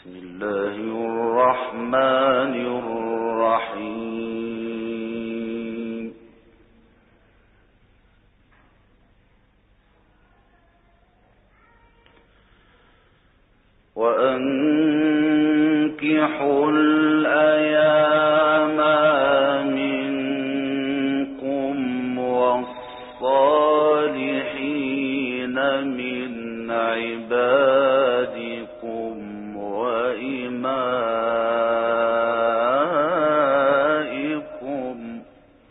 بسم الله الرحمن الرحيم وأنكحوا الأيام منكم والصالحين من عبادكم وإمائكم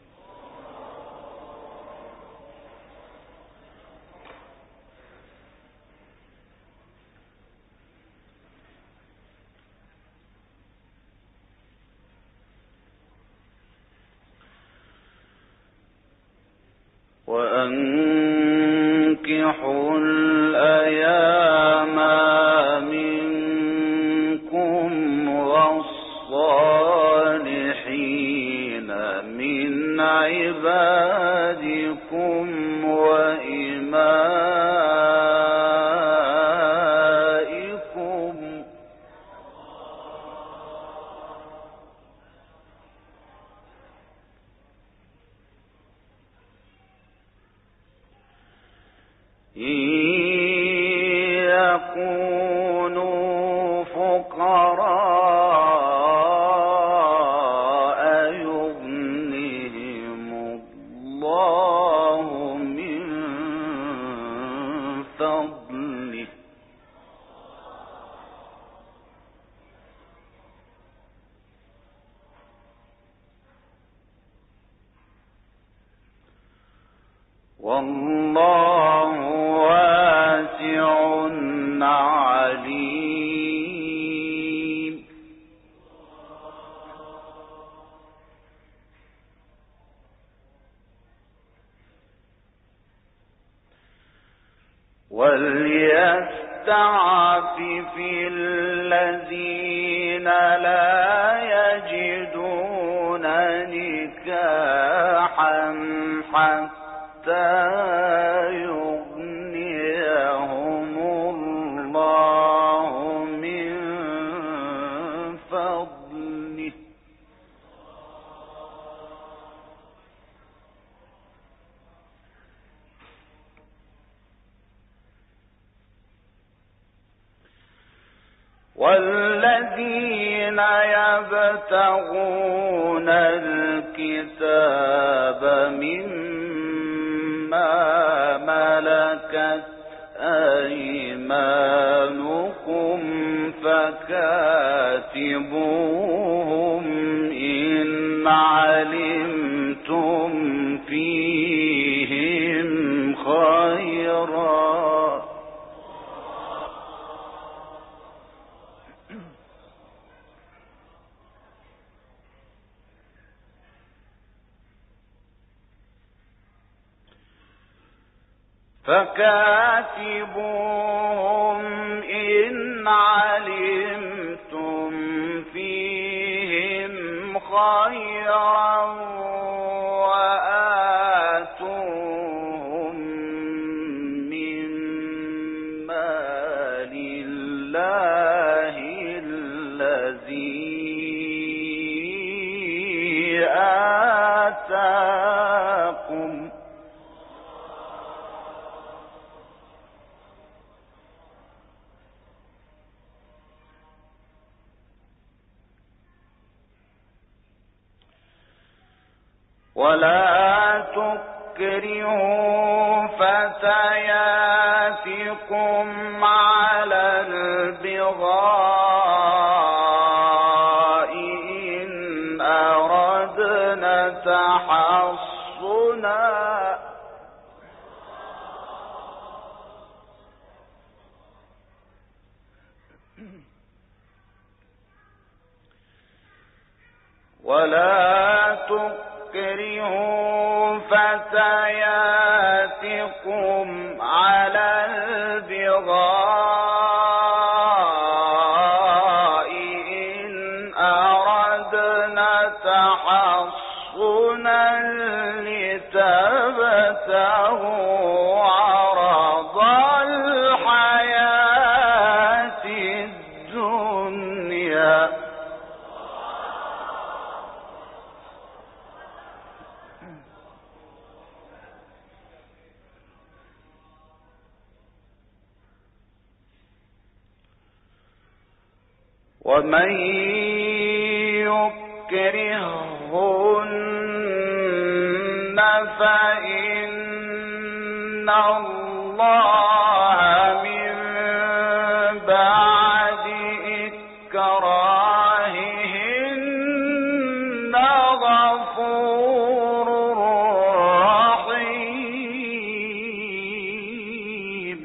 وأنكحوا الأيام منكم والصالحين من عبادكم وإمائكم إن يكونوا فقراء يغنهم الله من فضله والله واسع عليم وليستعفف الذين لا يجدون نكاحا حتى يغنيهم الله من فضله والذين يبتغون الكتاب مما ملكت أيمانكم فكاتبوهم إن علمتم فيهم خيرا فكاتبوهم إن علمتم فيهم خيرا وآتوهم من مال الله الذي آتاكم ولا تكرهوا فتياتكم على البغاء إن أردنا تحصنا ولا تكرهوا فتياتكم على البغاء إن أردنا تحصنا لتبتغوا عرض الحياة الدنيا ومن يكرههن فإن الله من بعد إكراههن غفور رحيم.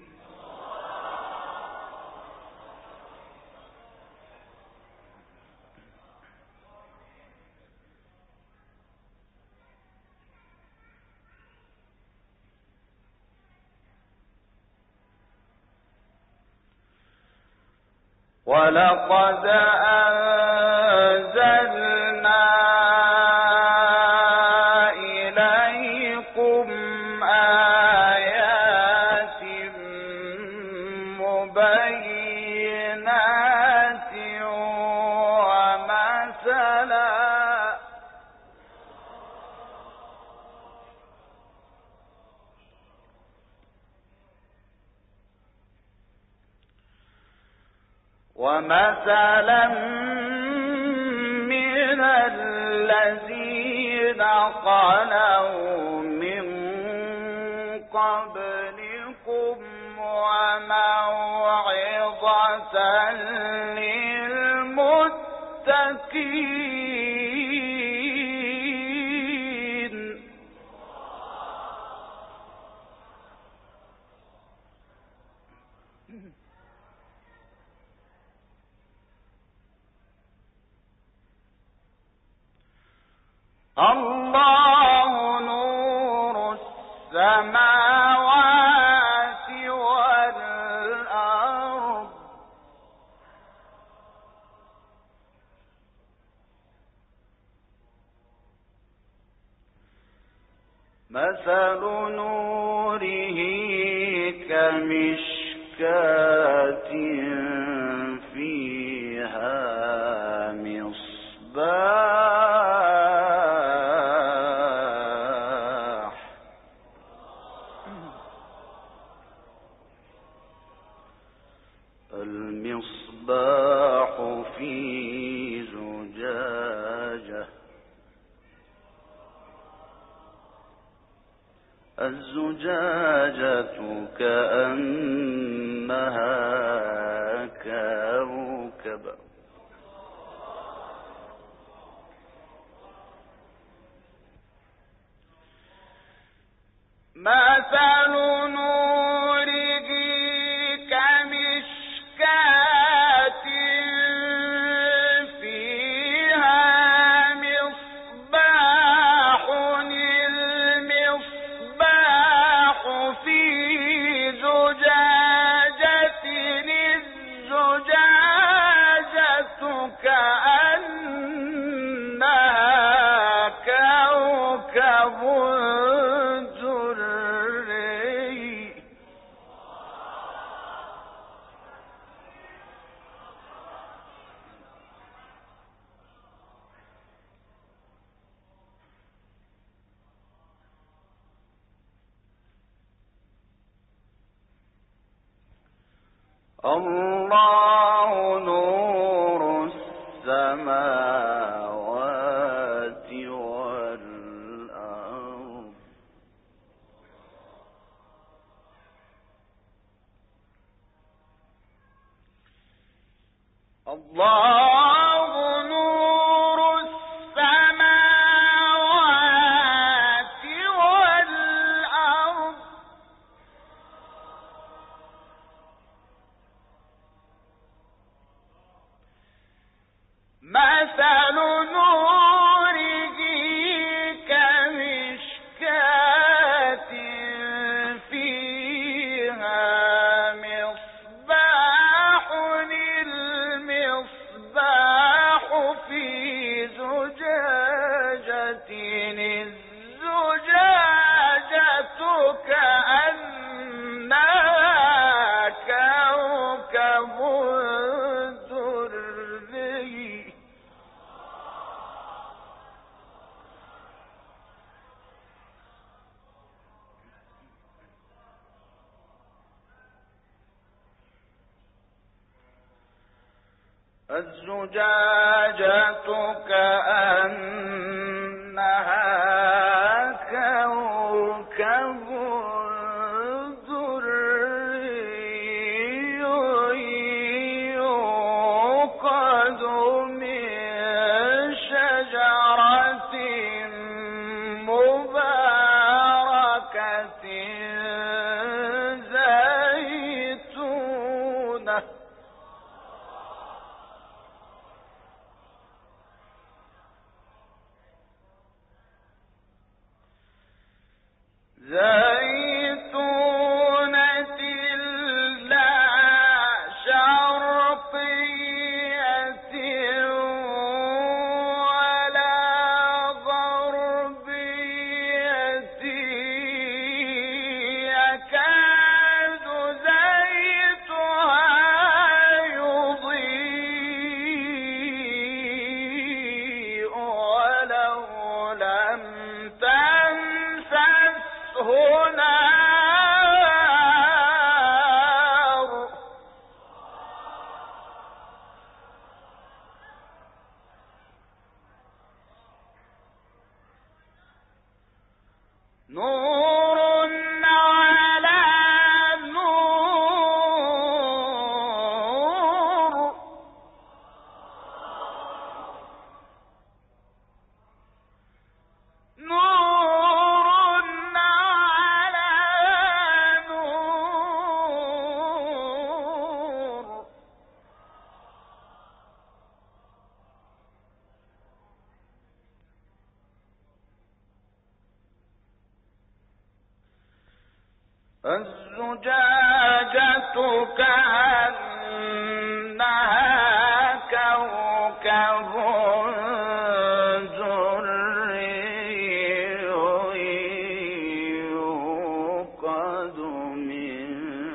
ولقد أنزلنا إليكم آيات مبينات ومثلا من الذين خلوا من قبلكم وموعظة للمتقين. الله نور السماوات والأرض مثل نوره كمشكاة فيها مصباح المصباح في زجاجة الزجاجة كأنها كوكب مثل نوره كمشكاة فيها مصباح المصباح في زجاجة الزجاجة كأنها كوكب دري الله نور السماوات والأرض الله نور السماوات والأرض مثل نوره كمشكاة فيها مصباح المصباح الزجاجة كأنها كوكب دري يوقد من شجرة مباركة زيتونة لا شرقية ولا غربية يكاد زيتها يضيء ولو لم تمسسه نار نور على نور نور على نور الزجاجة كأنها كوكب دري يوقد من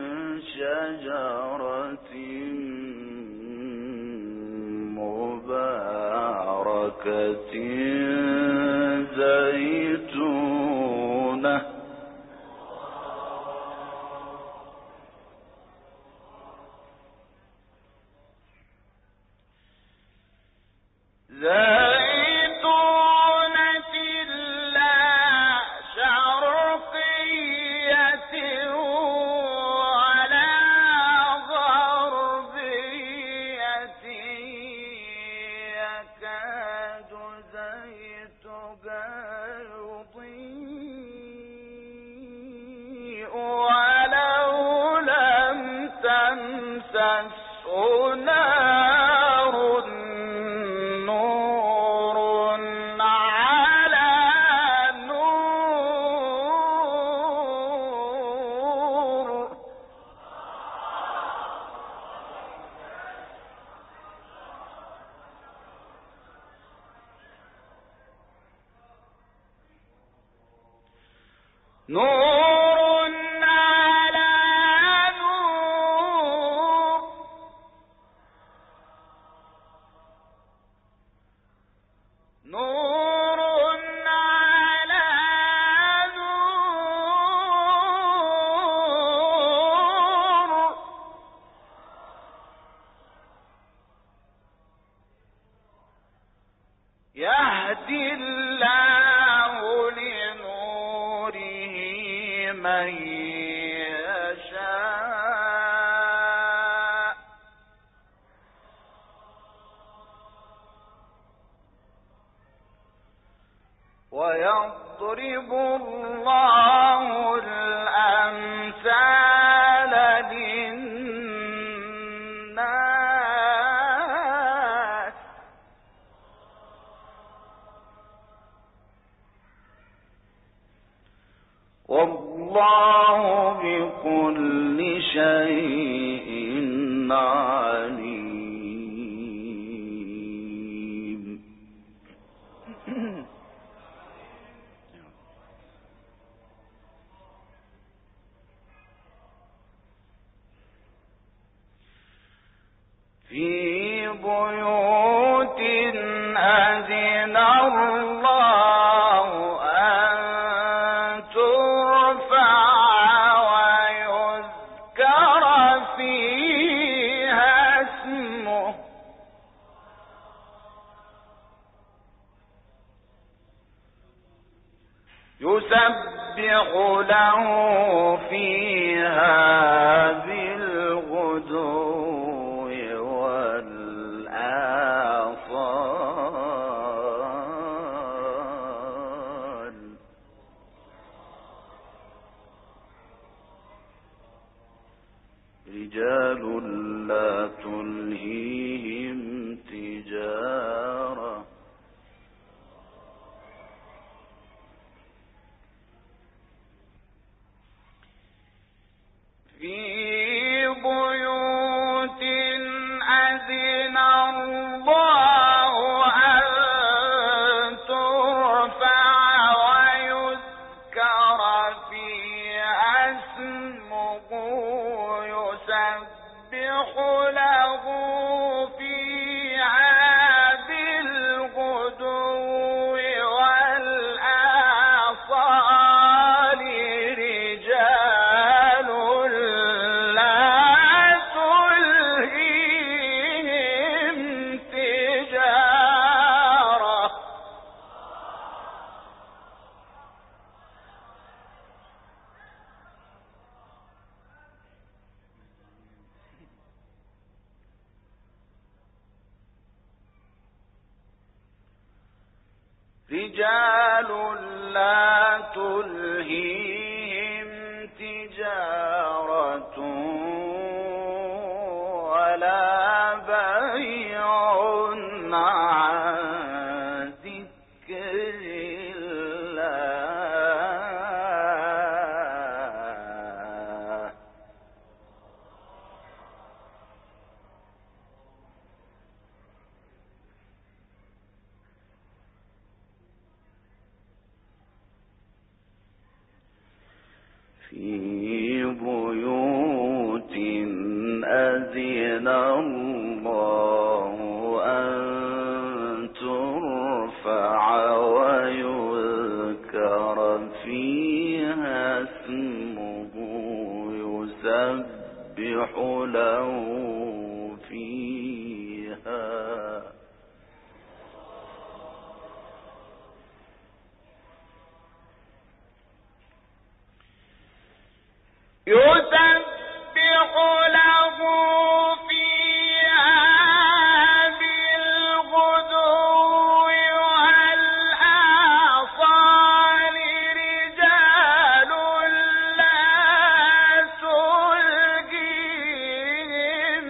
شجرة مباركة زيتونة زيتونة لا شرقية ولا غربية يكاد زيتها يضيء ولو لم تمسسه نار نور على نور نور على نور نور على نور يهدي الله لنوره من يشاء ويضرب الله الأمثال للناس والله بكل شيء عليم. في بيوت أذن الله أن ترفع ويذكر فيها اسمه له فيها بالغدو والآصال رجال لا تلهيهم تجارة في بيوت أذن الله أن ترفع ويذكر فيها اسمه يسبح له فيها بالغدو والآصال رجال لا تلهيهم تجارة رجال لا تلهيهم تجارة ولا بيع عن ذكر الله في بيوت أذن الله أن ترفع ويذكر فيها اسمه يسبح له فيها يسبح له فيها بالغدو والآصال رجال لا تلهيهم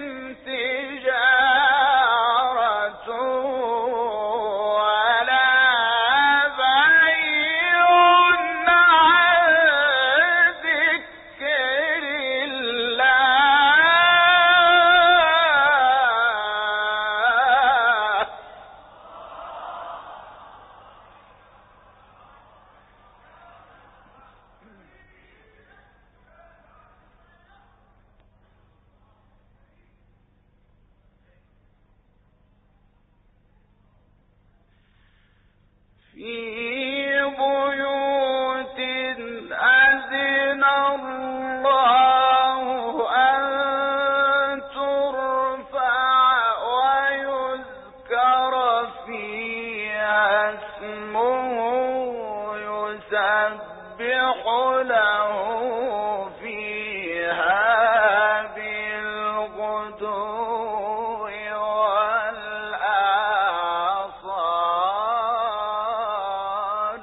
تجارة ولا بيع عن ذكر الله في بيوت أذن الله أن ترفع ويذكر فيها اسمه يسبح له فيها بالغدو والآصال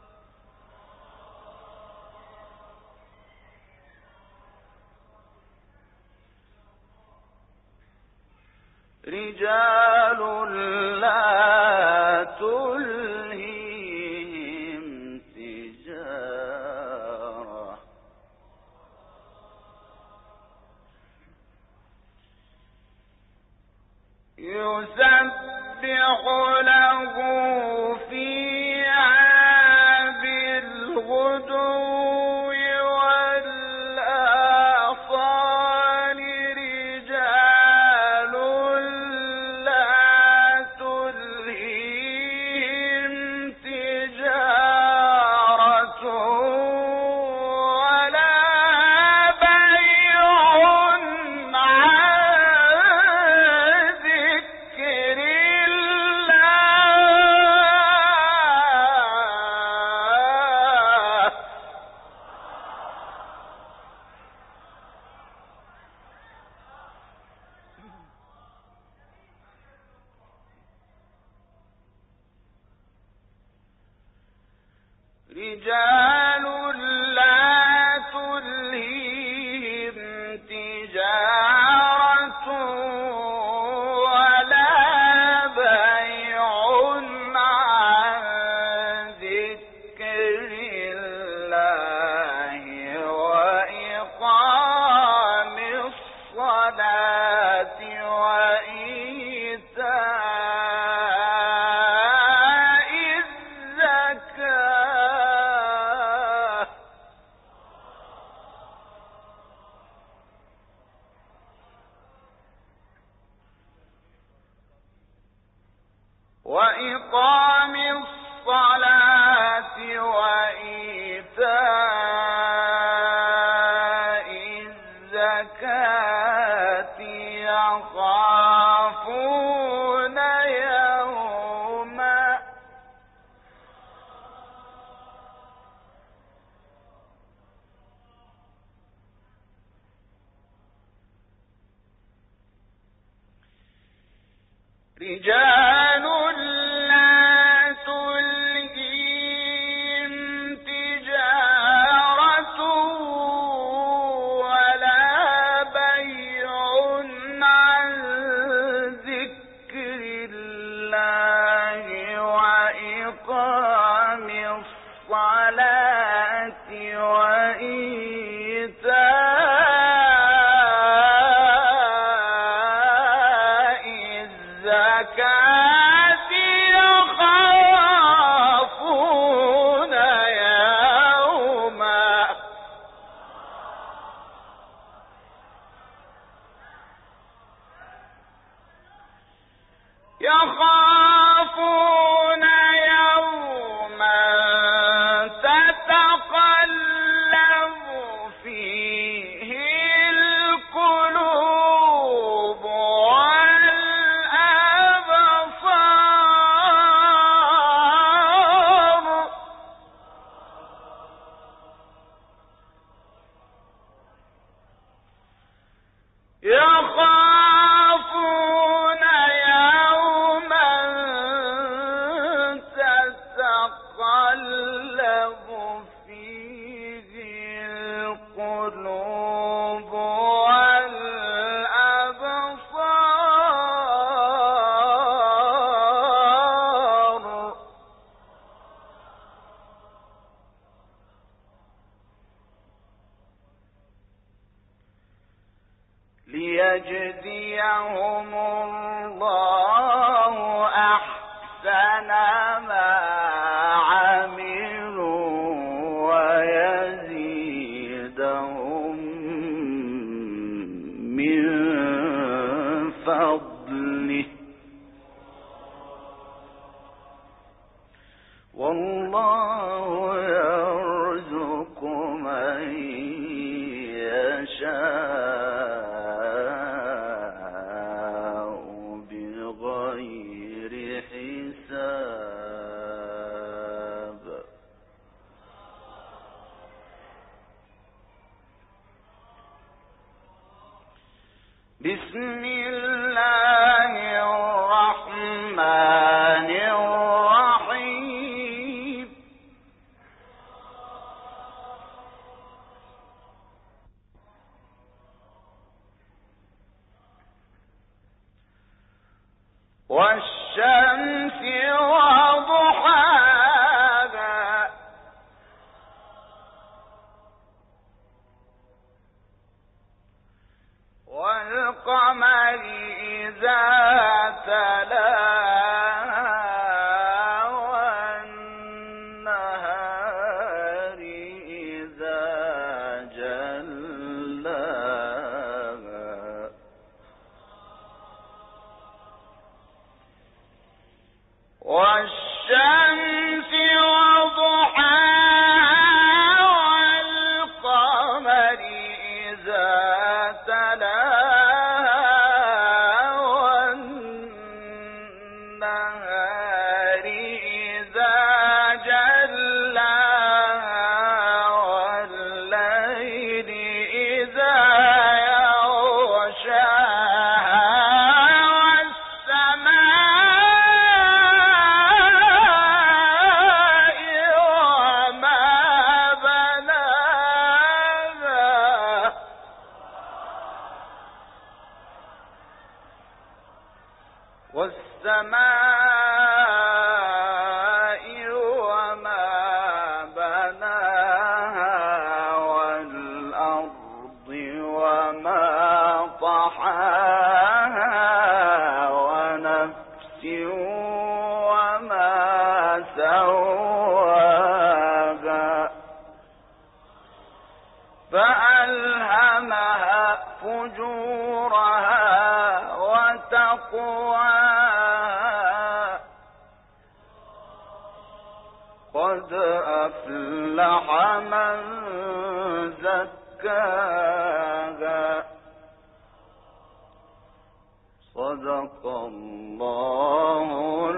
رجال لا تلهيهم تجارة يسبح له فيها بالغدو والآصال رجال لا تلهيهم تجارة ولا بيع عن ذكر الله رجال لا تلهيهم تجارة ولا بيع عن ذكر الله وإقام الصلاة وإيتاء الزكاة وإقام الصلاة وإيتاء الزكاة يخافون يوما رجال لا تلهيهم تجارة ولا بيع عن ذكر الله وإقام الصلاة وإيتاء الزكاة يخافون يوما تتقلب فيه القلوب والأبصار يخافون يوما تتقلب فيه القلوب والأبصار ليجزيهم الله أحسن ما عملوا ويزيدهم من فضله والله يرزق من يشاء بغير حساب بسم الله الرحمن الرحيم والشمس وضحاها والقمر إذا تلاها والنهار إذا جلاها والشمس وضحاها والقمر إذا تلاها سواها فألهمها فجورها وتقواها قد أفلح من زكاها صدق الله